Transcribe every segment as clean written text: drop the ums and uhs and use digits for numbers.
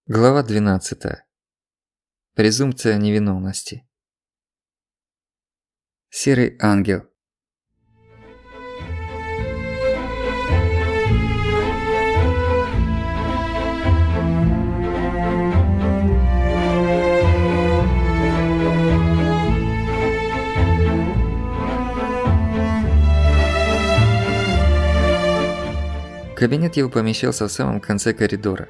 Глава 12. Презумпция невиновности. Серый ангел. Кабинет его помещался в самом конце коридора.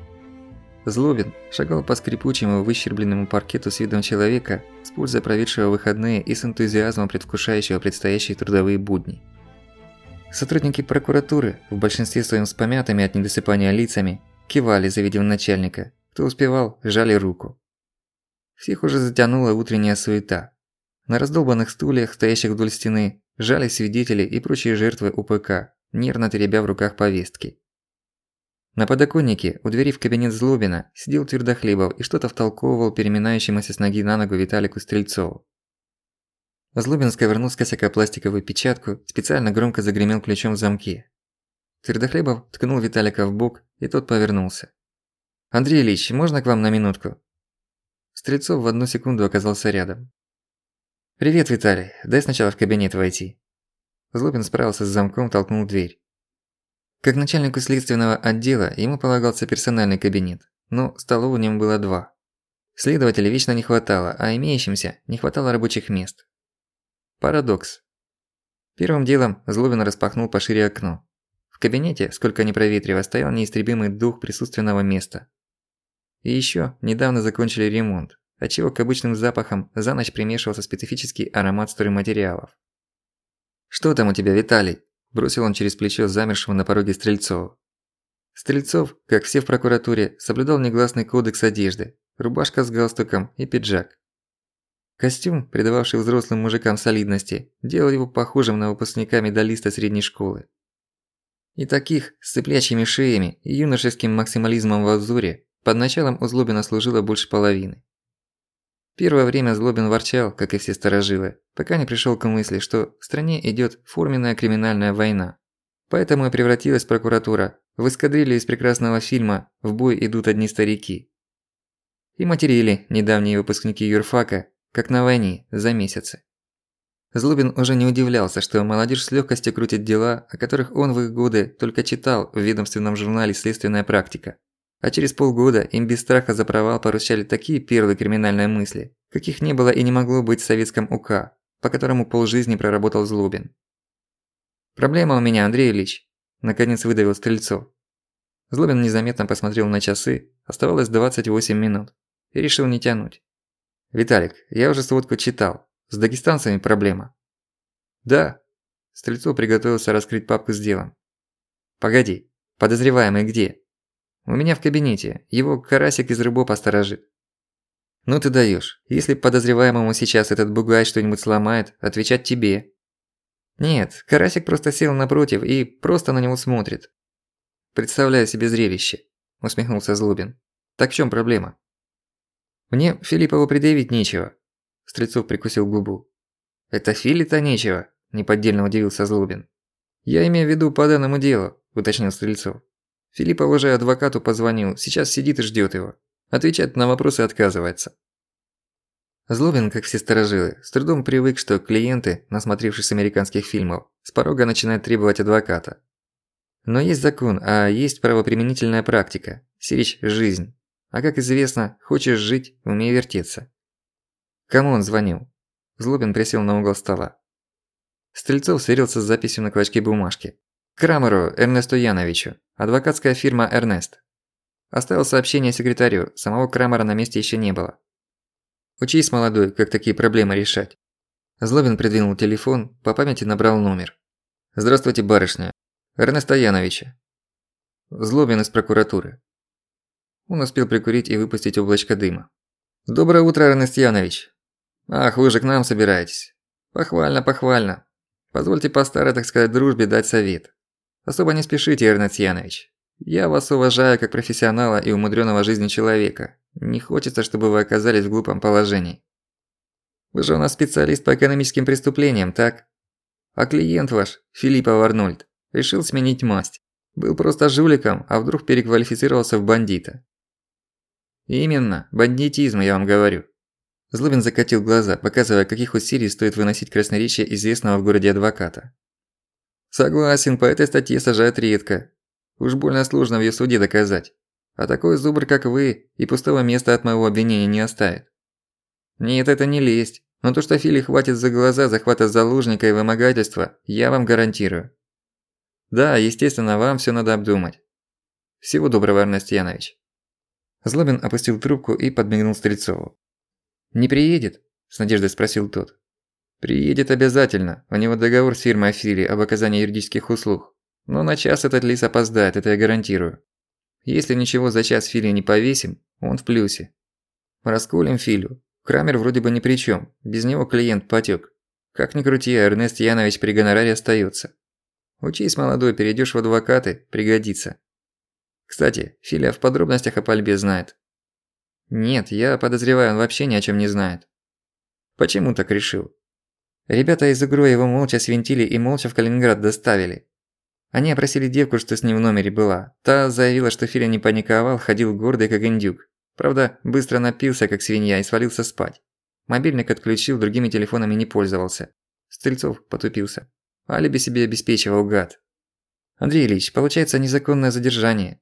Злобин шагал по скрипучему выщербленному паркету с видом человека, с пользой проведшего выходные и с энтузиазмом предвкушающего предстоящие трудовые будни. Сотрудники прокуратуры, в большинстве своем с помятыми от недосыпания лицами, кивали, завидев начальника, кто успевал, жали руку. Всех уже затянула утренняя суета. На раздолбанных стульях, стоящих вдоль стены, жались свидетели и прочие жертвы УПК, нервно теребя в руках повестки. На подоконнике, у двери в кабинет Злобина, сидел Твердохлебов и что-то втолковывал переминающемуся с ноги на ногу Виталику Стрельцову. Злобин сковырнул с косяка пластиковую печатку, специально громко загремел ключом в замке. Твердохлебов ткнул Виталика в бок, и тот повернулся. «Андрей Ильич, можно к вам на минутку?» Стрельцов в одну секунду оказался рядом. «Привет, Виталий, дай сначала в кабинет войти». Злобин справился с замком, толкнул дверь. Как начальнику следственного отдела ему полагался персональный кабинет, но столов у него было 2. Следователей вечно не хватало, а имеющимся не хватало рабочих мест. Парадокс. Первым делом Злобин распахнул пошире окно. В кабинете, сколько ни проветривая, стоял неистребимый дух присутственного места. И ещё недавно закончили ремонт, отчего к обычным запахам за ночь примешивался специфический аромат стройматериалов. «Что там у тебя, Виталий?» – бросил он через плечо замершего на пороге Стрельцова. Стрельцов, как все в прокуратуре, соблюдал негласный кодекс одежды – рубашка с галстуком и пиджак. Костюм, придававший взрослым мужикам солидности, делал его похожим на выпускника медалиста средней школы. И таких, с цыплячьими шеями и юношеским максимализмом в взоре, под началом у Злобина служило больше половины. Первое время Злобин ворчал, как и все старожилы, пока не пришёл к мысли, что в стране идёт форменная криминальная война. Поэтому и превратилась прокуратура в эскадрилью из прекрасного фильма «В бой идут одни старики». И материли недавние выпускники юрфака, как на войне, за месяцы. Злобин уже не удивлялся, что молодежь с лёгкостью крутит дела, о которых он в их годы только читал в ведомственном журнале «Следственная практика». А через полгода им без страха за провал поручали такие перлы криминальной мысли, каких не было и не могло быть в советском УК, по которому полжизни проработал Злобин. «Проблема у меня, Андрей Ильич», – наконец выдавил Стрельцов. Злобин незаметно посмотрел на часы, оставалось 28 минут, и решил не тянуть. «Виталик, я уже сводку читал. С дагестанцами проблема». «Да». Стрельцов приготовился раскрыть папку с делом. «Погоди, подозреваемый где?» «У меня в кабинете. Его карасик из рыбопа сторожит». «Ну ты даёшь. Если подозреваемому сейчас этот бугай что-нибудь сломает, отвечать тебе». «Нет, карасик просто сел напротив и просто на него смотрит». «Представляю себе зрелище», – усмехнулся Злобин. «Так в чём проблема?» «Мне Филиппову предъявить нечего». Стрельцов прикусил губу. «Это Фили-то нечего», – неподдельно удивился Злобин. «Я имею в виду по данному делу», – уточнил Стрельцов. Филиппов уже адвокату позвонил, сейчас сидит и ждёт его. Отвечать на вопросы отказывается. Злобин, как все старожилы, с трудом привык, что клиенты, насмотревшись американских фильмов, с порога начинают требовать адвоката. Но есть закон, а есть правоприменительная практика. Сиречь – жизнь. А как известно, хочешь жить – умей вертеться. Кому он звонил? Злобин присел на угол стола. Стрельцов сверился с записью на клочке бумажки. Крамеру Эрнесту Яновичу, адвокатская фирма «Эрнест». Оставил сообщение секретарю, самого Крамера на месте ещё не было. Учись, молодой, как такие проблемы решать. Злобин придвинул телефон, по памяти набрал номер. «Здравствуйте, барышня. Эрнеста Яновича». Злобин из прокуратуры. Он успел прикурить и выпустить облачко дыма. «Доброе утро, Эрнест Янович. Ах, вы же к нам собираетесь. Похвально, похвально. Позвольте по старой, так сказать, дружбе дать совет. Особо не спешите, Эрнест Янович. Я вас уважаю как профессионала и умудренного жизнью человека. Не хочется, чтобы вы оказались в глупом положении. Вы же у нас специалист по экономическим преступлениям, так? А клиент ваш, Филиппов Арнольд, решил сменить масть. Был просто жуликом, а вдруг переквалифицировался в бандита. Именно, бандитизм, я вам говорю. Злобин закатил глаза, показывая, каких усилий стоит выносить красноречие известного в городе адвоката. Согласен, по этой статье сажают редко. Уж больно сложно в её суде доказать. А такой зубр, как вы, и пустого места от моего обвинения не оставит. Нет, это не лесть. Но то, что Филе хватит за глаза захвата заложника и вымогательства, я вам гарантирую. Да, естественно, вам всё надо обдумать. Всего доброго, Эрнест Янович. Злобин опустил трубку и подмигнул Стрельцову. «Не приедет?» – с надеждой спросил тот. «Приедет обязательно. У него договор с фирмой Фили об оказании юридических услуг. Но на час этот лис опоздает, это я гарантирую. Если ничего за час Фили не повесим, он в плюсе. Расколем Филю. Крамер вроде бы ни при чём. Без него клиент потёк. Как ни крути, Эрнест Янович при гонораре остаётся. Учись, молодой, перейдёшь в адвокаты, пригодится. Кстати, Филя в подробностях о пальбе знает». «Нет, я подозреваю, он вообще ни о чём не знает». «Почему так решил?» Ребята из УГРО его молча свинтили и молча в Калининград доставили. Они опросили девку, что с ним в номере была. Та заявила, что Филя не паниковал, ходил гордый как индюк. Правда, быстро напился как свинья и свалился спать. Мобильник отключил, другими телефонами не пользовался. Стрельцов потупился. Алиби себе обеспечивал, гад. Андрей Ильич, получается незаконное задержание.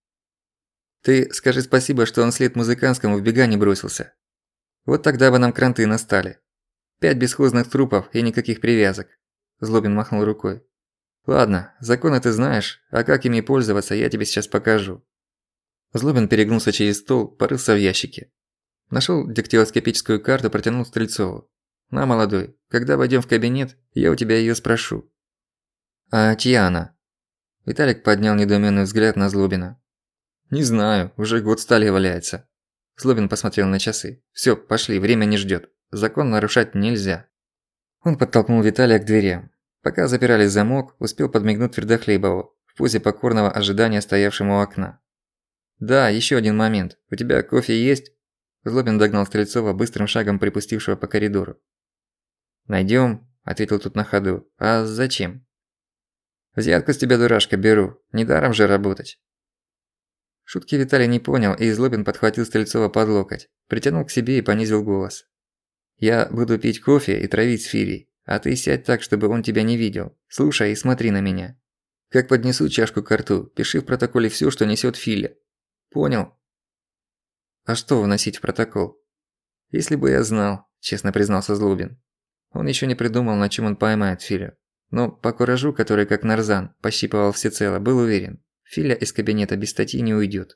Ты скажи спасибо, что он вслед музыкантскому в бега не бросился. Вот тогда бы нам кранты настали. 5 бесхозных трупов и никаких привязок. Злобин махнул рукой. Ладно, законы ты знаешь, а как ими пользоваться, я тебе сейчас покажу. Злобин перегнулся через стол, порылся в ящике. Нашёл дактилоскопическую карту, протянул Стрельцову. На, молодой, когда войдём в кабинет, я у тебя её спрошу. А чья она? Виталик поднял недоумённый взгляд на Злобина. Не знаю, уже год в столе валяется. Злобин посмотрел на часы. Всё, пошли, время не ждёт. Закон нарушать нельзя. Он подтолкнул Виталия к дверям. Пока запирали замок, успел подмигнуть Твердохлебову, в позе покорного ожидания стоявшему у окна. «Да, ещё один момент. У тебя кофе есть?» Злобин догнал Стрельцова, быстрым шагом припустившего по коридору. «Найдём», – ответил тот на ходу. «А зачем?» «Взятку с тебя, дурашка, беру. Недаром же работать». Шутки Виталий не понял, и Злобин подхватил Стрельцова под локоть, притянул к себе и понизил голос. «Я буду пить кофе и травить с Филей, а ты сядь так, чтобы он тебя не видел. Слушай и смотри на меня. Как поднесу чашку ко рту, пиши в протоколе всё, что несёт Филя. Понял?» «А что вносить в протокол?» «Если бы я знал», – честно признался Злобин. Он ещё не придумал, на чём он поймает Филю. Но по куражу, который как нарзан пощипывал всецело, был уверен, Филя из кабинета без статьи не уйдёт.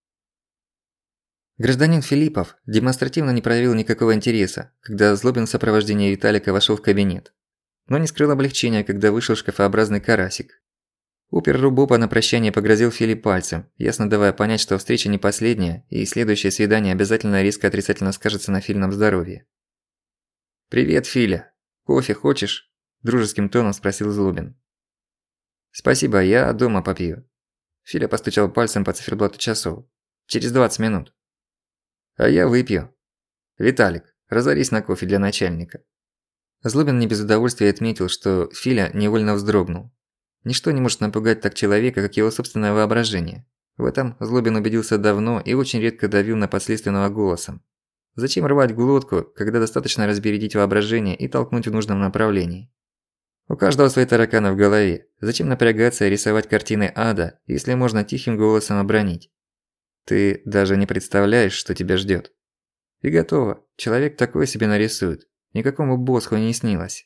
Гражданин Филиппов демонстративно не проявил никакого интереса, когда Злобин в сопровождении Виталика вошёл в кабинет. Но не скрыл облегчения, когда вышел шкафообразный карасик. Опер-рубопа на прощание погрозил Филе пальцем, ясно давая понять, что встреча не последняя, и следующее свидание обязательно резко отрицательно скажется на Филином здоровье. «Привет, Филя. Кофе хочешь?» – дружеским тоном спросил Злобин. «Спасибо, я дома попью». Филя постучал пальцем по циферблату часов. «Через 20 минут». «А я выпью. Виталик, разорись на кофе для начальника». Злобин не без удовольствия отметил, что Филя невольно вздрогнул. Ничто не может напугать так человека, как его собственное воображение. В этом Злобин убедился давно и очень редко давил на подследственного голосом. Зачем рвать глотку, когда достаточно разбередить воображение и толкнуть в нужном направлении? У каждого свои тараканы в голове. Зачем напрягаться и рисовать картины ада, если можно тихим голосом обронить? Ты даже не представляешь, что тебя ждёт. И готово. Человек такое себе нарисует. Никакому Босху не снилось.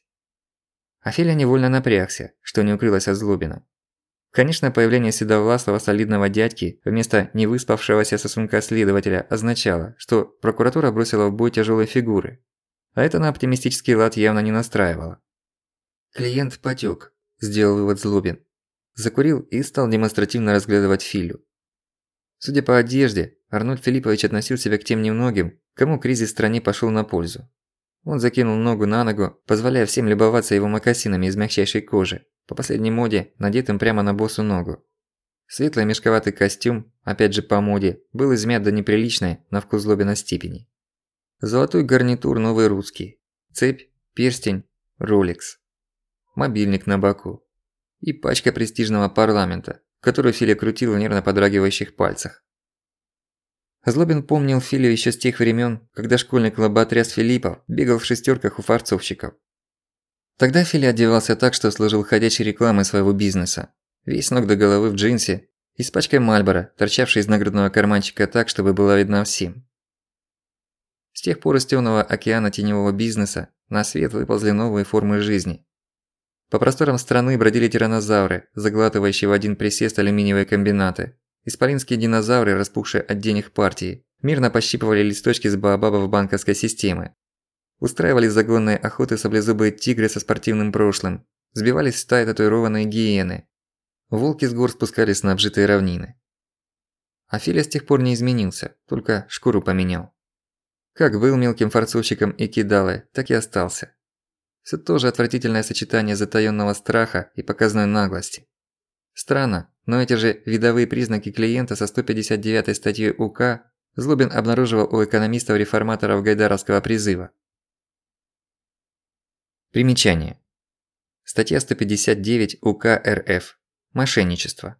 А Филя невольно напрягся, что не укрылось от Злобина. Конечно, появление седовласого солидного дядьки вместо невыспавшегося сосунка следователя означало, что прокуратура бросила в бой тяжёлые фигуры. А это на оптимистический лад явно не настраивало. «Клиент потёк», – сделал вывод Злобин. Закурил и стал демонстративно разглядывать Филю. Судя по одежде, Арнольд Филиппович относил себя к тем немногим, кому кризис в стране пошёл на пользу. Он закинул ногу на ногу, позволяя всем любоваться его мокасинами из мягчайшей кожи, по последней моде, надетым прямо на босу ногу. Светлый мешковатый костюм, опять же по моде, был измят до неприличной, на вкус Злобина степени. Золотой гарнитур новый русский, цепь, перстень, Rolex, мобильник на боку и пачка престижного парламента, которую Филя крутил в нервно подрагивающих пальцах. Злобин помнил Филю ещё с тех времен, когда школьник лоботряс Филиппов бегал в шестерках у фарцовщиков. Тогда Филя одевался так, что служил ходячей рекламой своего бизнеса. Весь с ног до головы в джинсе и с пачкой Мальборо, торчавшей из нагрудного карманчика так, чтобы была видна всем. С тех пор из тёмного океана теневого бизнеса на свет выползли новые формы жизни. По просторам страны бродили тираннозавры, заглатывающие в один присест алюминиевые комбинаты. Исполинские динозавры, распухшие от денег партии, мирно пощипывали листочки с баобабов банковской системы. Устраивали загонные охоты саблезубые тигры со спортивным прошлым, сбивались в стаи татуированные гиены. Волки с гор спускались на обжитые равнины. А Филя с тех пор не изменился, только шкуру поменял. Как был мелким фарцовщиком и кидалой, так и остался. Всё то же отвратительное сочетание затаённого страха и показной наглости. Странно, но эти же видовые признаки клиента со 159-й статьей УК Злобин обнаруживал у экономистов-реформаторов Гайдаровского призыва. Примечание. Статья 159 УК РФ. Мошенничество.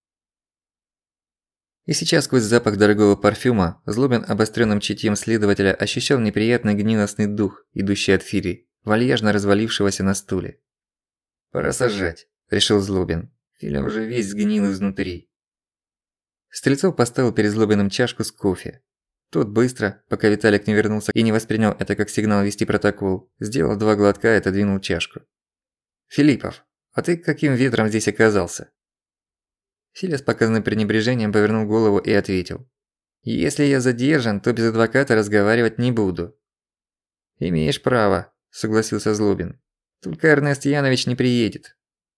И сейчас сквозь запах дорогого парфюма Злобин обострённым чутьем следователя ощущал неприятный гнилостный дух, идущий от Фили, вальяжно развалившегося на стуле. «Пора сажать», – решил Злобин. Филя уже весь сгнил изнутри. Стрельцов поставил перед Злобиным чашку с кофе. Тот быстро, пока Виталик не вернулся и не воспринял это как сигнал вести протокол, сделал 2 глотка и отодвинул чашку. «Филиппов, а ты каким ветром здесь оказался?» Филя с показным пренебрежением повернул голову и ответил. «Если я задержан, то без адвоката разговаривать не буду». «Имеешь право», – согласился Злобин. «Только Эрнест Янович не приедет».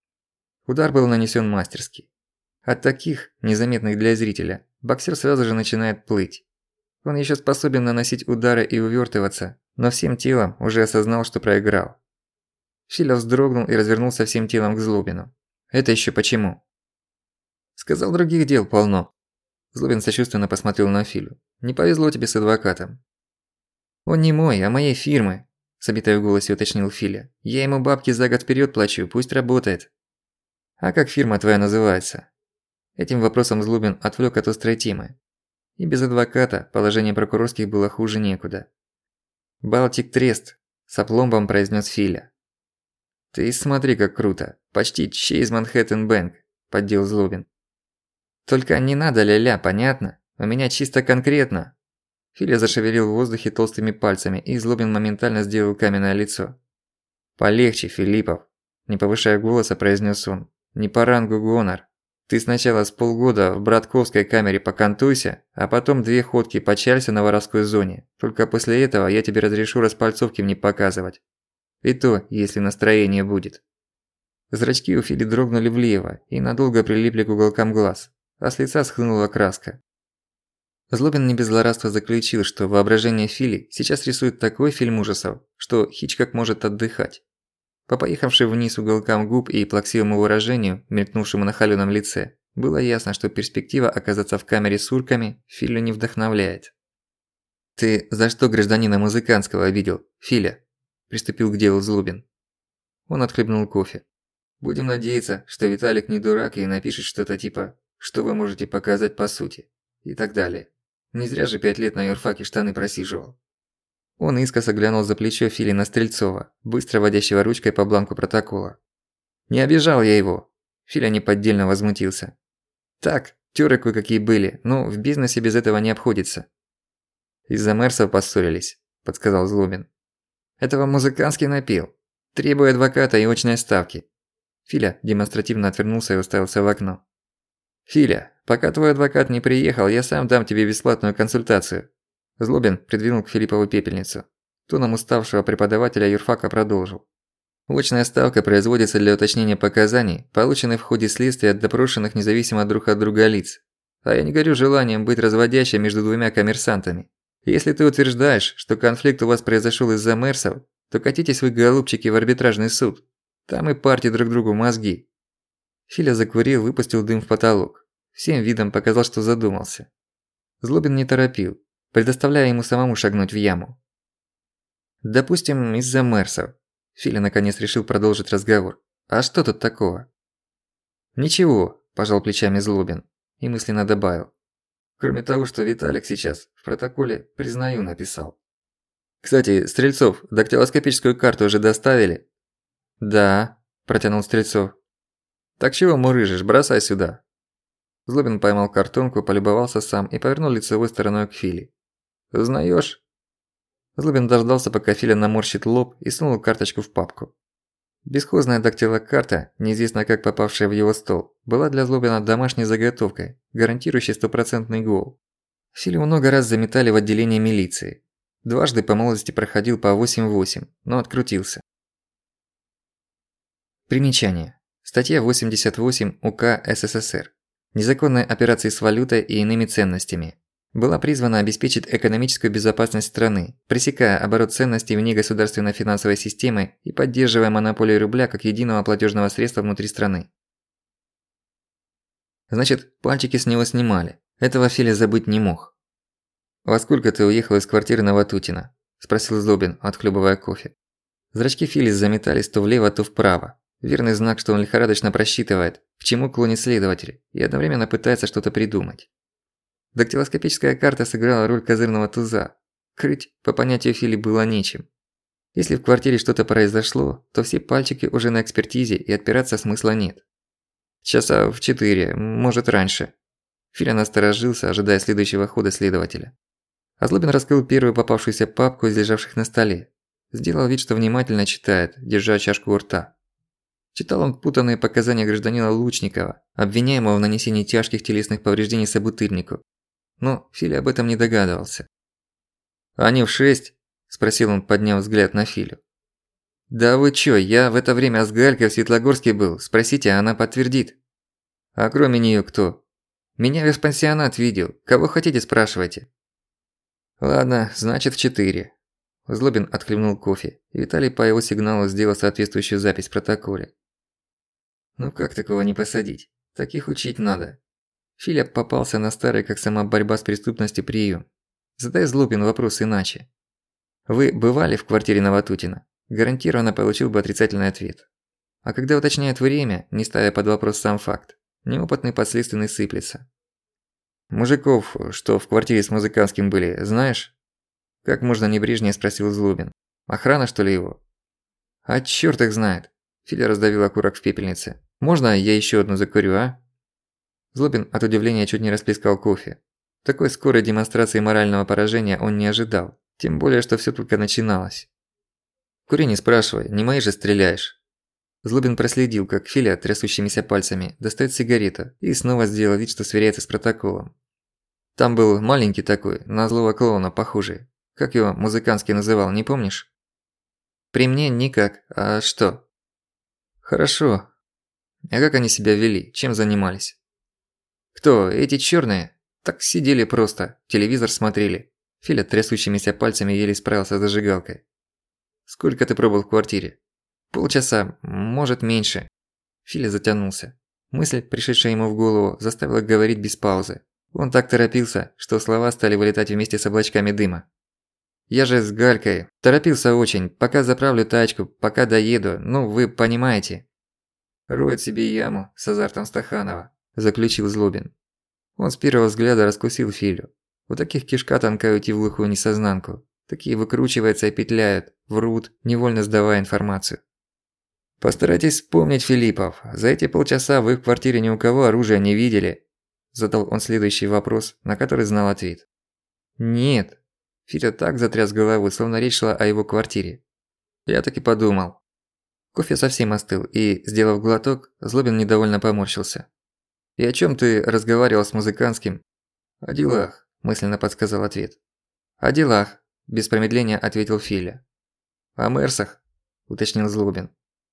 Удар был нанесен мастерски. От таких, незаметных для зрителя, боксер сразу же начинает плыть. Он еще способен наносить удары и увертываться, но всем телом уже осознал, что проиграл. Филя вздрогнул и развернулся всем телом к Злобину. «Это еще почему?» «Сказал, других дел полно». Злобин сочувственно посмотрел на Филю. «Не повезло тебе с адвокатом». «Он не мой, а моей фирмы», – с обитой в голосе уточнил Филя. «Я ему бабки за год вперед плачу, пусть работает». «А как фирма твоя называется?» Этим вопросом Злобин отвлёк от острой темы. И без адвоката положение прокурорских было хуже некуда. «Балтик Трест», – с опломбом произнёс Филя. «Ты смотри, как круто. Почти Чейз Манхэттен Бэнк», – поддел Злобин. «Только не надо ля-ля, понятно? У меня чисто конкретно». Филя зашевелил в воздухе толстыми пальцами, и Злобин моментально сделал каменное лицо. «Полегче, Филиппов», – не повышая голоса, произнёс он. «Не по рангу гонор. Ты сначала с полгода в братковской камере покантуйся, а потом 2 ходки почалься на воровской зоне. Только после этого я тебе разрешу распальцовки мне показывать. И то, если настроение будет». Зрачки у Фили дрогнули влево и надолго прилипли к уголкам глаз, а с лица схлынула краска. Злобин не без злорадства заключил, что воображение Фили сейчас рисует такой фильм ужасов, что Хичкок может отдыхать. По поехавшей вниз уголкам губ и плаксивому выражению, мелькнувшему на холёном лице, было ясно, что перспектива оказаться в камере с урками Филю не вдохновляет. «Ты за что гражданина Музыканского обидел, Филя?» – приступил к делу Злобин. Он отхлебнул кофе. «Будем надеяться, что Виталик не дурак и напишет что-то типа «что вы можете показать по сути» и так далее. Не зря же 5 лет на юрфаке штаны просиживал». Он искоса глянул за плечо Фили на Стрельцова, быстро водящего ручкой по бланку протокола. «Не обижал я его!» Филя неподдельно возмутился. «Так, тёры кое-какие были, но в бизнесе без этого не обходится». «Из-за Мерсов поссорились», – подсказал Злобин. «Этого Музыканский напел. Требуя адвоката и очной ставки». Филя демонстративно отвернулся и уставился в окно. «Филя, пока твой адвокат не приехал, я сам дам тебе бесплатную консультацию». Злобин придвинул к Филиппову пепельницу. Тоном уставшего преподавателя юрфака продолжил. «Очная ставка производится для уточнения показаний, полученных в ходе следствия от допрошенных независимо друг от друга лиц. А я не горю желанием быть разводящим между 2 коммерсантами. Если ты утверждаешь, что конфликт у вас произошёл из-за Мерсов, то катитесь вы, голубчики, в арбитражный суд. Там и парьте друг другу мозги». Филя закурил, выпустил дым в потолок. Всем видом показал, что задумался. Злобин не торопил, предоставляя ему самому шагнуть в яму. «Допустим, из-за Мерсов». Филя наконец решил продолжить разговор. «А что тут такого?» «Ничего», – пожал плечами Злобин и мысленно добавил. Кроме того, что Виталик сейчас в протоколе «признаю» написал. Кстати, Стрельцов, дактилоскопическую карту уже доставили? Да, протянул Стрельцов. Так чего мурыжишь, бросай сюда. Злобин поймал картонку, полюбовался сам и повернул лицевой стороной к Филе. Узнаёшь? Злобин дождался, пока Филя наморщит лоб и сунул карточку в папку. Бесхозная дактилокарта, неизвестно как попавшая в его стол, была для Злобина домашней заготовкой, гарантирующей стопроцентный гол. Филю много раз заметали в отделение милиции. Дважды по молодости проходил по 8-8, но открутился. Примечание. Статья 88 УК СССР. Незаконные операции с валютой и иными ценностями. Была призвана обеспечить экономическую безопасность страны, пресекая оборот ценностей вне государственной финансовой системы и поддерживая монополию рубля как единого платежного средства внутри страны. Значит, пальчики с него снимали. Этого Филя забыть не мог. «Во сколько ты уехал из квартиры на Ватутина?» – спросил Злобин, отхлебывая кофе. Зрачки Фили заметались то влево, то вправо. Верный знак, что он лихорадочно просчитывает, к чему клонит следователь, и одновременно пытается что-то придумать. Дактилоскопическая карта сыграла роль козырного туза. Крыть, по понятию Фили, было нечем. Если в квартире что-то произошло, то все пальчики уже на экспертизе и отпираться смысла нет. Часа в 4, может раньше. Филя насторожился, ожидая следующего хода следователя. А Злобин раскрыл первую попавшуюся папку из лежавших на столе. Сделал вид, что внимательно читает, держа чашку у рта. Читал он путанные показания гражданина Лучникова, обвиняемого в нанесении тяжких телесных повреждений собутыльнику. Но Филя об этом не догадывался. «Они в 6?» – спросил он, подняв взгляд на Филю. «Да вы чё, я в это время с Галькой в Светлогорске был, спросите, она подтвердит». «А кроме неё кто?» «Меня весь пансионат видел, кого хотите спрашивайте». «Ладно, значит в 4». Злобин отхлебнул кофе, и Виталий по его сигналу сделал соответствующую запись в протоколе. «Ну как такого не посадить? Таких учить надо». Филя попался на старый, как сама борьба с преступностью, приём. Задай Злобин вопрос иначе. «Вы бывали в квартире на Ватутина?» Гарантированно получил бы отрицательный ответ. А когда уточняют время, не ставя под вопрос сам факт, неопытный подследственный сыплется. «Мужиков, что в квартире с Музыканским были, знаешь?» Как можно небрежнее спросил Злобин. «Охрана, что ли, его?» «А чёрт их знает!» Филя раздавил окурок в пепельнице. «Можно я ещё одну закурю, а?» Злобин от удивления чуть не расплескал кофе. Такой скорой демонстрации морального поражения он не ожидал. Тем более, что всё только начиналось. «Кури, не спрашивай, не мои же стреляешь». Злобин проследил, как Филя трясущимися пальцами достает сигарету и снова сделал вид, что сверяется с протоколом. Там был маленький такой, на злого клоуна похожий. Как его Музыканский называл, не помнишь? При мне никак, а что? Хорошо. А как они себя вели, чем занимались? Кто, эти чёрные? Так сидели просто, телевизор смотрели. Филя трясущимися пальцами еле справился с зажигалкой. Сколько ты пробыл в квартире? Полчаса, может меньше. Филя затянулся. Мысль, пришедшая ему в голову, заставила говорить без паузы. Он так торопился, что слова стали вылетать вместе с облачками дыма. Я же с Галькой. Торопился очень, пока заправлю тачку, пока доеду, ну вы понимаете. «Роет себе яму с азартом Стаханова», – заключил Злобин. Он с первого взгляда раскусил Филю. У таких кишка тонка уйти в глухую несознанку. Такие выкручиваются и петляют, врут, невольно сдавая информацию. «Постарайтесь вспомнить, Филиппов, за эти полчаса вы в квартире ни у кого оружия не видели?» Задал он следующий вопрос, на который знал ответ. «Нет». Филя так затряс головой, словно речь шла о его квартире. Я так и подумал. Кофе совсем остыл, и, сделав глоток, Злобин недовольно поморщился. «И о чём ты разговаривал с Музыканским?» «О делах», – мысленно подсказал ответ. «О делах», – без промедления ответил Филя. «О Мерсах?» – уточнил Злобин.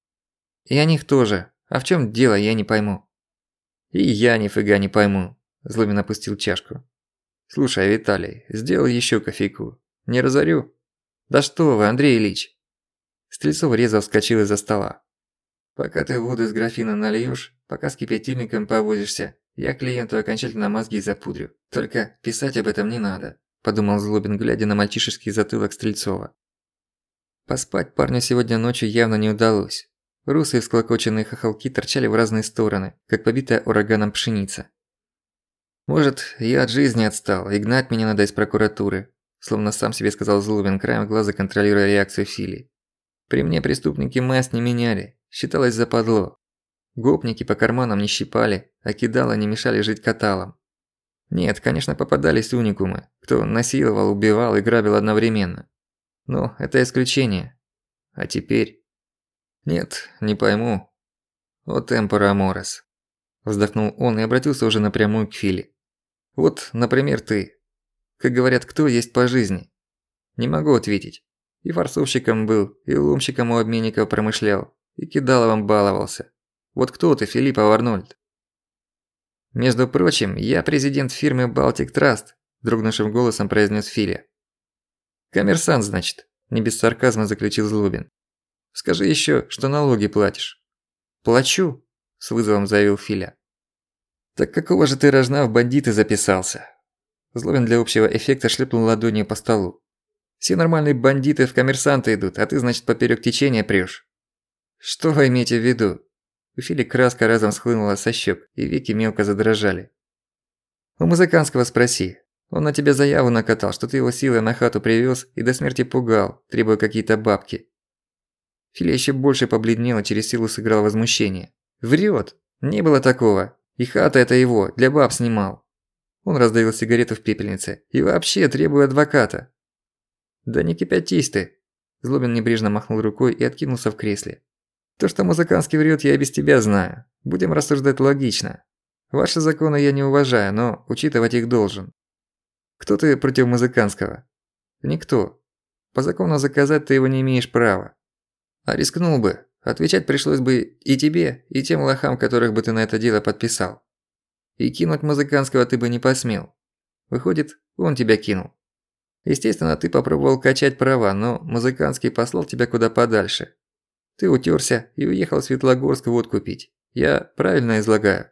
«И о них тоже. А в чём дело, я не пойму». «И я нифига не пойму», – Злобин опустил чашку. «Слушай, Виталий, сделай ещё кофейку. Не разорю?» «Да что вы, Андрей Ильич!» Стрельцов резво вскочил из-за стола. «Пока ты воду из графина нальёшь, пока с кипятильником повозишься, я клиенту окончательно мозги запудрю. Только писать об этом не надо», – подумал Злобин, глядя на мальчишеский затылок Стрельцова. Поспать парню сегодня ночью явно не удалось. Русые всклокоченные хохолки торчали в разные стороны, как побитая ураганом пшеница. Может, я от жизни отстал, и гнать меня надо из прокуратуры, словно сам себе сказал Злобин, краем глаза контролируя реакцию Фили. При мне преступники масть не меняли, считалось западло. Гопники по карманам не щипали, а кидала не мешали жить каталам. Нет, конечно, попадались уникумы, кто насиловал, убивал и грабил одновременно. Но это исключение. А теперь... Нет, не пойму. О темпора аморес. Вздохнул он и обратился уже напрямую к Фили. Вот, например, ты. Как говорят, кто есть по жизни? Не могу ответить. И форцовщиком был, и ломщиком у обменников промышлял, и кидаловым баловался. Вот кто ты, Филиппов Арнольд? Между прочим, я президент фирмы Baltic Trust, дрогнувшим голосом произнес Филя. Коммерсант, значит, не без сарказма заключил Злобин. Скажи еще, что налоги платишь. Плачу, с вызовом заявил Филя. Так какого же ты рожна в бандиты записался? Злобин для общего эффекта шлепнул ладонью по столу. Все нормальные бандиты в коммерсанты идут, а ты, значит, поперёк течения прёшь. Что вы имеете в виду? У Фили краска разом схлынула со щёк, и веки мелко задрожали. У Музыканского спроси. Он на тебя заяву накатал, что ты его силой на хату привёз и до смерти пугал, требуя какие-то бабки. Филя ещё больше побледнел и через силу сыграл возмущение. Врёт! Не было такого. И хата это его, для баб снимал. Он раздавил сигарету в пепельнице. И вообще требую адвоката. Да не кипятись ты. Злобин небрежно махнул рукой и откинулся в кресле. То, что Музыканский врёт, я и без тебя знаю. Будем рассуждать логично. Ваши законы я не уважаю, но учитывать их должен. Кто ты против Музыканского? Никто. По закону заказать ты его не имеешь права. А рискнул бы, отвечать пришлось бы и тебе, и тем лохам, которых бы ты на это дело подписал. И кинуть Музыканского ты бы не посмел. Выходит, он тебя кинул. Естественно, ты попробовал качать права, но Музыканский послал тебя куда подальше. Ты утёрся и уехал в Светлогорск водку пить. Я правильно излагаю?»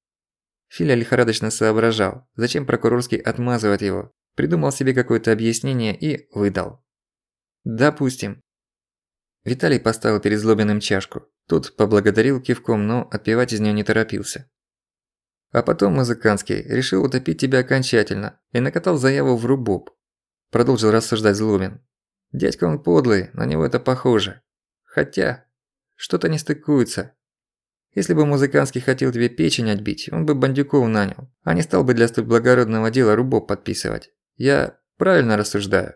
Филя лихорадочно соображал, зачем прокурорский отмазывает его, придумал себе какое-то объяснение и выдал. «Допустим». Виталий поставил перед Злобиным чашку. Тот поблагодарил кивком, но отпивать из неё не торопился. А потом Музыканский решил утопить тебя окончательно и накатал заяву в РУБОП. Продолжил рассуждать Злобин. Дядька он подлый, на него это похоже. Хотя, что-то не стыкуется. Если бы Музыканский хотел тебе печень отбить, он бы бандюков нанял, а не стал бы для столь благородного дела РУБОП подписывать. Я правильно рассуждаю?»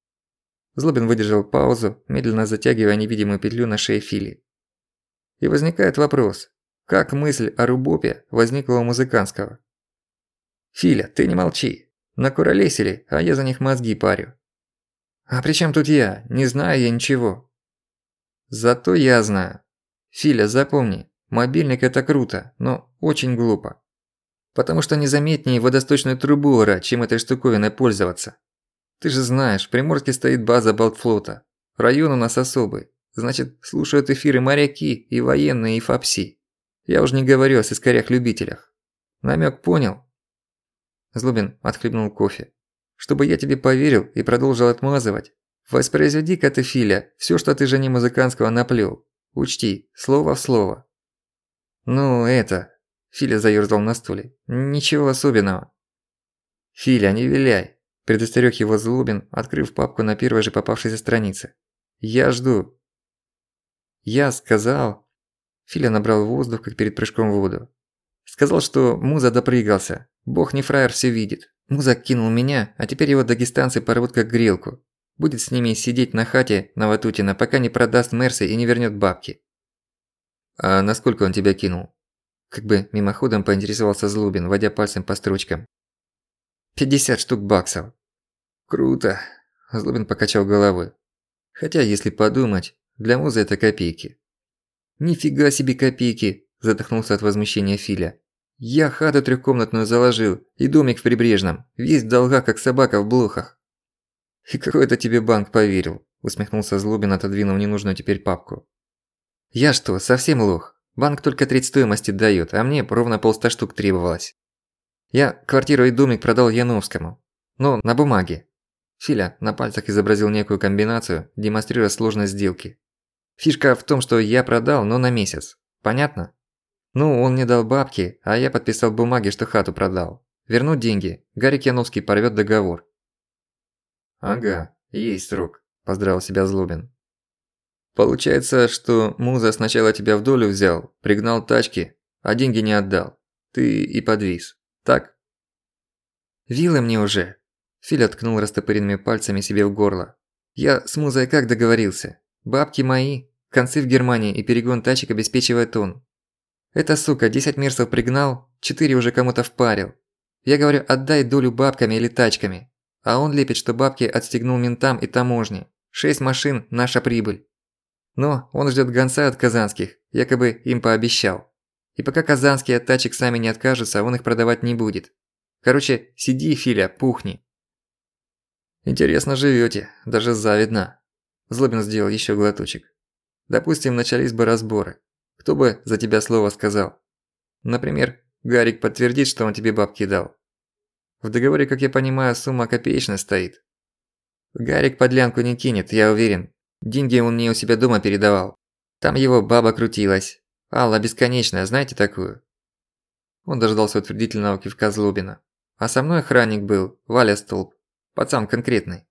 Злобин выдержал паузу, медленно затягивая невидимую петлю на шее Фили. И возникает вопрос, как мысль о РУБОПе возникла у Музыканского? «Филя, ты не молчи. Накуролесили, а я за них мозги парю». «А при чем тут я? Не знаю я ничего». «Зато я знаю. Филя, запомни, мобильник – это круто, но очень глупо. Потому что незаметнее водосточную трубу орать, чем этой штуковиной пользоваться. Ты же знаешь, в Приморске стоит база Балтфлота. Район у нас особый. Значит, слушают эфиры моряки, и военные, и фапси. Я уж не говорю о сыскарях-любителях. Намёк понял?» Злобин отхлебнул кофе. «Чтобы я тебе поверил и продолжил отмазывать, воспроизведи-ка ты, Филя, всё, что ты жене Музыканского наплёл. Учти, слово в слово». «Ну, это...» – Филя заёрзал на стуле. «Ничего особенного». «Филя, не виляй», – предостерёг его Злобин, открыв папку на первой же попавшейся странице. «Я жду». «Я сказал...» Филя набрал воздух, как перед прыжком в воду. «Сказал, что Муза допрыгался. Бог не фраер, всё видит. Муза кинул меня, а теперь его дагестанцы порвут как грелку. Будет с ними сидеть на хате на Ватутина, пока не продаст Мерси и не вернёт бабки». «А насколько он тебя кинул?» Как бы мимоходом поинтересовался Злобин, водя пальцем по строчкам. 50 штук баксов. «Круто», – Злобин покачал головой. «Хотя, если подумать, для Музы это копейки». «Нифига себе копейки», – задохнулся от возмущения Филя. «Я хату трёхкомнатную заложил, и домик в Прибрежном, весь в долгах, как собака в блохах». «И какой это тебе банк поверил?» – усмехнулся Злобин, отодвинув ненужную теперь папку. «Я что, совсем лох? Банк только треть стоимости даёт, а мне ровно 100 штук требовалось. Я квартиру и домик продал Яновскому. Но на бумаге». Филя на пальцах изобразил некую комбинацию, демонстрируя сложность сделки. «Фишка в том, что я продал, но на месяц. Понятно? Ну, он мне дал бабки, а я подписал бумаги, что хату продал. вернуть деньги, Гарик Яновский порвёт договор». «Ага, есть срок», – поздравил себя Злобин. «Получается, что Муза сначала тебя в долю взял, пригнал тачки, а деньги не отдал. Ты и подвис. Так?» «Вилы мне уже!» Филя ткнул растопыренными пальцами себе в горло. «Я с Музой как договорился? Бабки мои, концы в Германии и перегон тачек обеспечивает он. Эта сука 10 мерсов пригнал, 4 уже кому-то впарил. Я говорю, отдай долю бабками или тачками. А он лепит, что бабки отстегнул ментам и таможне. 6 машин – наша прибыль. Но он ждёт гонца от казанских, якобы им пообещал. И пока казанские от тачек сами не откажутся, он их продавать не будет. Короче, сиди, Филя, пухни». «Интересно живёте, даже завидно». Злобин сделал ещё глоточек. «Допустим, начались бы разборы. Кто бы за тебя слово сказал? Например, Гарик подтвердит, что он тебе бабки дал. В договоре, как я понимаю, сумма копеечная стоит. Гарик подлянку не кинет, я уверен. Деньги он мне у себя дома передавал. Там его баба крутилась. Алла Бесконечная, знаете такую?» Он дождался утвердительного кивка Злобина. «А со мной охранник был, Валя Столб. Пацан конкретный.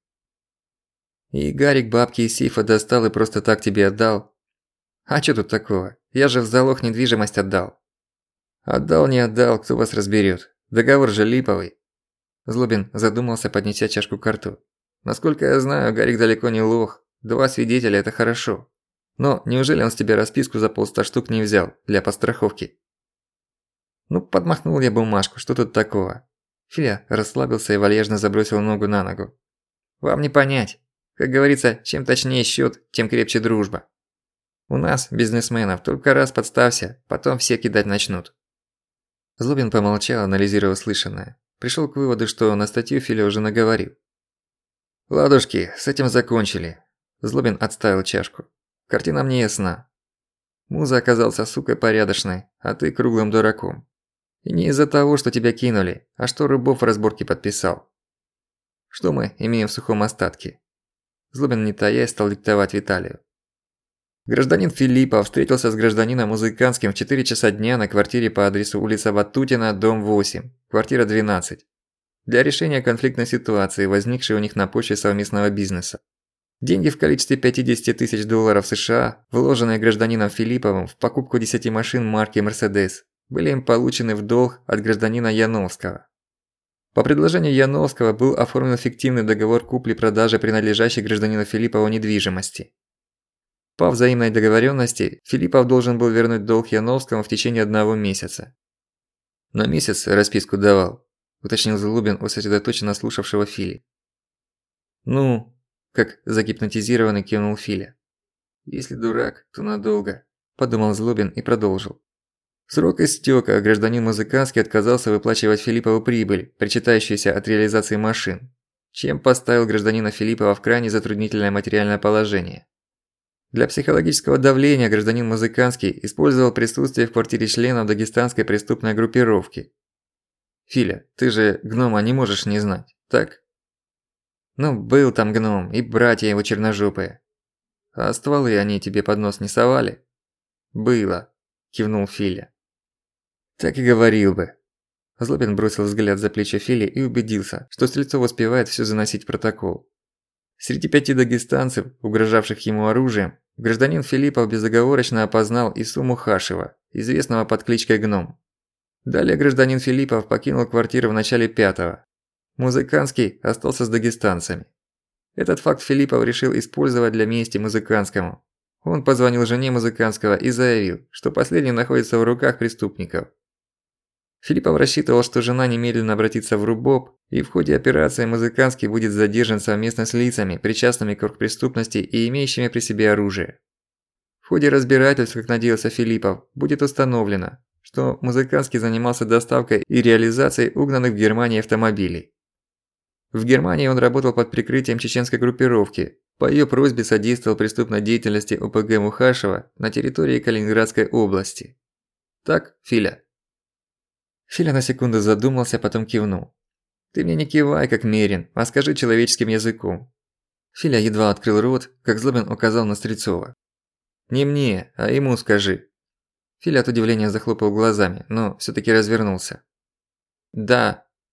И Гарик бабки из сейфа достал и просто так тебе отдал. А чё тут такого? Я же в залог недвижимость отдал». «Отдал, не отдал, кто вас разберёт? Договор же липовый». Злобин задумался, поднеся чашку к рту. «Насколько я знаю, Гарик далеко не лох. 2 свидетеля – это хорошо. Но неужели он с тебя расписку за 100 штук не взял для подстраховки?» «Ну, подмахнул я бумажку, что тут такого?» Филя расслабился и вальяжно забросил ногу на ногу. «Вам не понять. Как говорится, чем точнее счёт, тем крепче дружба. У нас, бизнесменов, только раз подставься, потом все кидать начнут». Злобин помолчал, анализируя услышанное. Пришёл к выводу, что на статью Филя уже наговорил. «Ладушки, с этим закончили». Злобин отставил чашку. «Картина мне ясна. Муза оказался сукой порядочной, а ты круглым дураком. И не из-за того, что тебя кинули, а что Рыбов в разборке подписал. Что мы имеем в сухом остатке?» Злобин, не таясь, стал диктовать Виталию. Гражданин Филиппов встретился с гражданином Музыканским в 4 часа дня на квартире по адресу улица Ватутина, дом 8, квартира 12. Для решения конфликтной ситуации, возникшей у них на почве совместного бизнеса. Деньги в количестве $50 000 США, вложенные гражданином Филипповым в покупку 10 машин марки «Мерседес», были им получены в долг от гражданина Яновского. По предложению Яновского был оформлен фиктивный договор купли-продажи принадлежащей гражданину Филиппову недвижимости. По взаимной договоренности, Филиппов должен был вернуть долг Яновскому в течение 1 месяца. «На месяц расписку давал», – уточнил Злобин у сосредоточенно слушавшего Фили. «Ну», – как загипнотизированный кивнул Филя. «Если дурак, то надолго», – подумал Злобин и продолжил. Срок истёк, а гражданин Музыканский отказался выплачивать Филиппову прибыль, причитающуюся от реализации машин, чем поставил гражданина Филиппова в крайне затруднительное материальное положение. Для психологического давления гражданин Музыканский использовал присутствие в квартире членов дагестанской преступной группировки. «Филя, ты же гнома не можешь не знать, так?» «Ну, был там гном и братья его черножопые. А стволы они тебе под нос не совали?» «Было», – кивнул Филя. «Так и говорил бы». Злобин бросил взгляд за плечо Фили и убедился, что Стрельцов успевает всё заносить в протокол. Среди 5 дагестанцев, угрожавших ему оружием, гражданин Филиппов безоговорочно опознал Ису Мухашева, известного под кличкой Гном. Далее гражданин Филиппов покинул квартиру в начале 5-го. Музыканский остался с дагестанцами. Этот факт Филиппов решил использовать для мести Музыканскому. Он позвонил жене Музыканского и заявил, что последний находится в руках преступников. Филиппов рассчитывал, что жена немедленно обратится в РУБОП, и в ходе операции Музыканский будет задержан совместно с лицами, причастными к оргпреступности и имеющими при себе оружие. В ходе разбирательств, как надеялся Филиппов, будет установлено, что Музыканский занимался доставкой и реализацией угнанных в Германии автомобилей. В Германии он работал под прикрытием чеченской группировки, по её просьбе содействовал преступной деятельности ОПГ Мухашева на территории Калининградской области. Так, Филя? Филя на секунду задумался, потом кивнул. «Ты мне не кивай, как Мерин, а скажи человеческим языком». Филя едва открыл рот, как Злобин указал на Стрельцова. «Не мне, а ему скажи». Филя от удивления захлопал глазами, но всё-таки развернулся. «Да»,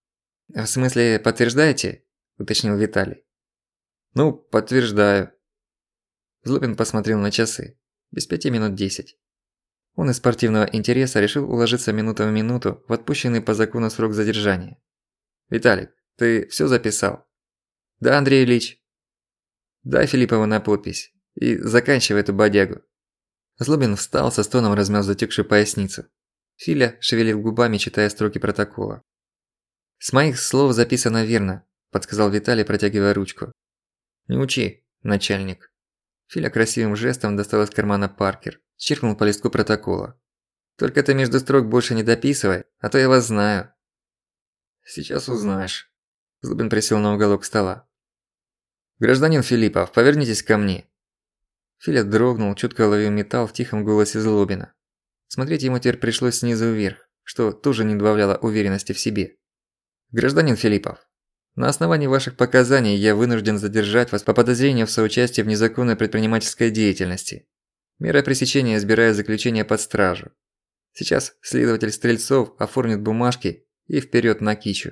«В смысле, подтверждаете?» – уточнил Виталий. «Ну, подтверждаю». Злобин посмотрел на часы. Без 5 минут 10. Он из спортивного интереса решил уложиться минута в минуту в отпущенный по закону срок задержания. «Виталик, ты всё записал?» «Да, Андрей Ильич». «Дай Филиппову на подпись. И заканчивай эту бодягу». Злобин встал, со стоном размял затекшую поясницу. Филя шевелил губами, читая строки протокола. «С моих слов записано верно», – подсказал Виталий, протягивая ручку. «Не учи, начальник». Филя красивым жестом достал из кармана Паркер, чиркнул по листку протокола. «Только ты между строк больше не дописывай, а то я вас знаю». «Сейчас узнаешь». Злобин присел на уголок стола. «Гражданин Филиппов, повернитесь ко мне». Филя дрогнул, чутко уловил металл в тихом голосе Злобина. Смотреть ему теперь пришлось снизу вверх, что тоже не добавляло уверенности в себе. «Гражданин Филиппов, на основании ваших показаний я вынужден задержать вас по подозрению в соучастии в незаконной предпринимательской деятельности. Мера пресечения избираю заключение под стражу. Сейчас следователь Стрельцов оформит бумажки и вперед на кичу».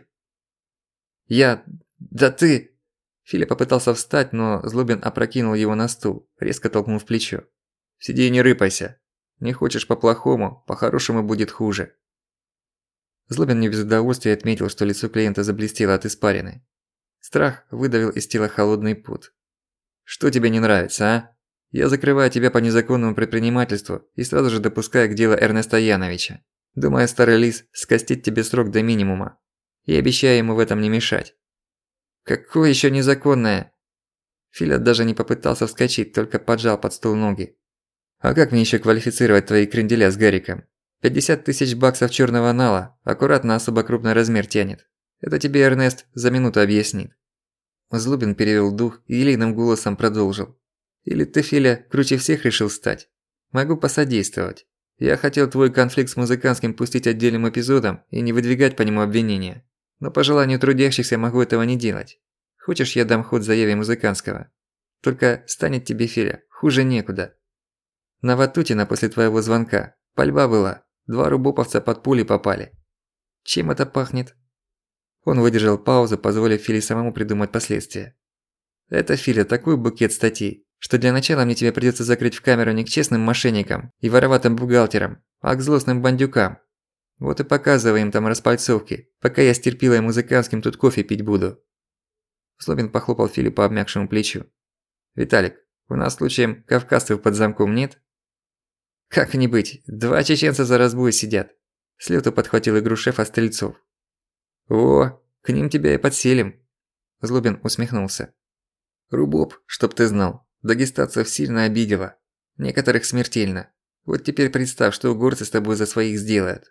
Да ты...» Филя попытался встать, но Злобин опрокинул его на стул, резко толкнув в плечо. «Сиди и не рыпайся. Не хочешь по-плохому, по-хорошему будет хуже». Злобин не без удовольствия отметил, что лицо клиента заблестело от испарины. Страх выдавил из тела холодный пот. «Что тебе не нравится, а? Я закрываю тебя по незаконному предпринимательству и сразу же допускаю к делу Эрнеста Яновича. Думаю, старый лис скостит тебе срок до минимума. И обещаю ему в этом не мешать». «Какое ещё незаконное?» Филя даже не попытался вскочить, только поджал под стол ноги. «А как мне ещё квалифицировать твои кренделя с Гариком? 50 тысяч баксов чёрного нала, аккуратно особо крупный размер тянет. Это тебе Эрнест за минуту объяснит». Злобин перевёл дух и елейным голосом продолжил. «Или ты, Филя, круче всех решил стать? Могу посодействовать. Я хотел твой конфликт с музыкантским пустить отдельным эпизодом и не выдвигать по нему обвинения. Но по желанию трудящихся могу этого не делать. Хочешь, я дам ход заяве музыкантского? Только станет тебе, Филя, хуже некуда. На Ватутина после твоего звонка пальба была. 2 рубоповца под пули попали. Чем это пахнет?» Он выдержал паузу, позволив Филе самому придумать последствия. «Это, Филя, такой букет статей, что для начала мне тебя придётся закрыть в камеру не к честным мошенникам и вороватым бухгалтерам, а к злостным бандюкам. Вот и показывай им там распальцовки, пока я с терпилой музыкантским тут кофе пить буду». Злобин похлопал Филе по обмякшему плечу. «Виталик, у нас случаем кавказцев под замком нет?» «Как не быть, 2 чеченца за разбой сидят», – с лёту подхватил игру шефа Стрельцов. «О, к ним тебя и подселим», – Злобин усмехнулся. «Рубоп, чтоб ты знал, дагестанцев сильно обидела, некоторых смертельно. Вот теперь представь, что угорцы с тобой за своих сделают».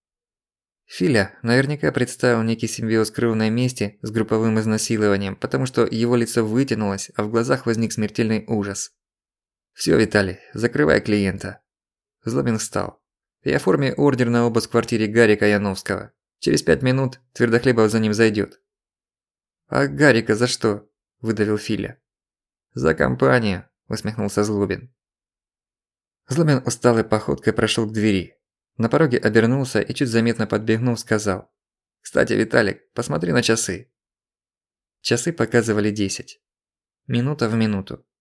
Филя наверняка представил некий симбиоз кровной мести с групповым изнасилованием, потому что его лицо вытянулось, а в глазах возник смертельный ужас. «Всё, Виталий, закрывай клиента». Злобин встал. «И оформи ордер на обыск в квартире Гарика Яновского. Через 5 минут Твердохлебов за ним зайдёт». «А Гарика за что?» – выдавил Филя. «За компанию», – усмехнулся Злобин. Злобин усталой походкой прошёл к двери. На пороге обернулся и, чуть заметно подбегнув, сказал: «Кстати, Виталик, посмотри на часы». Часы показывали 10. Минута в минуту.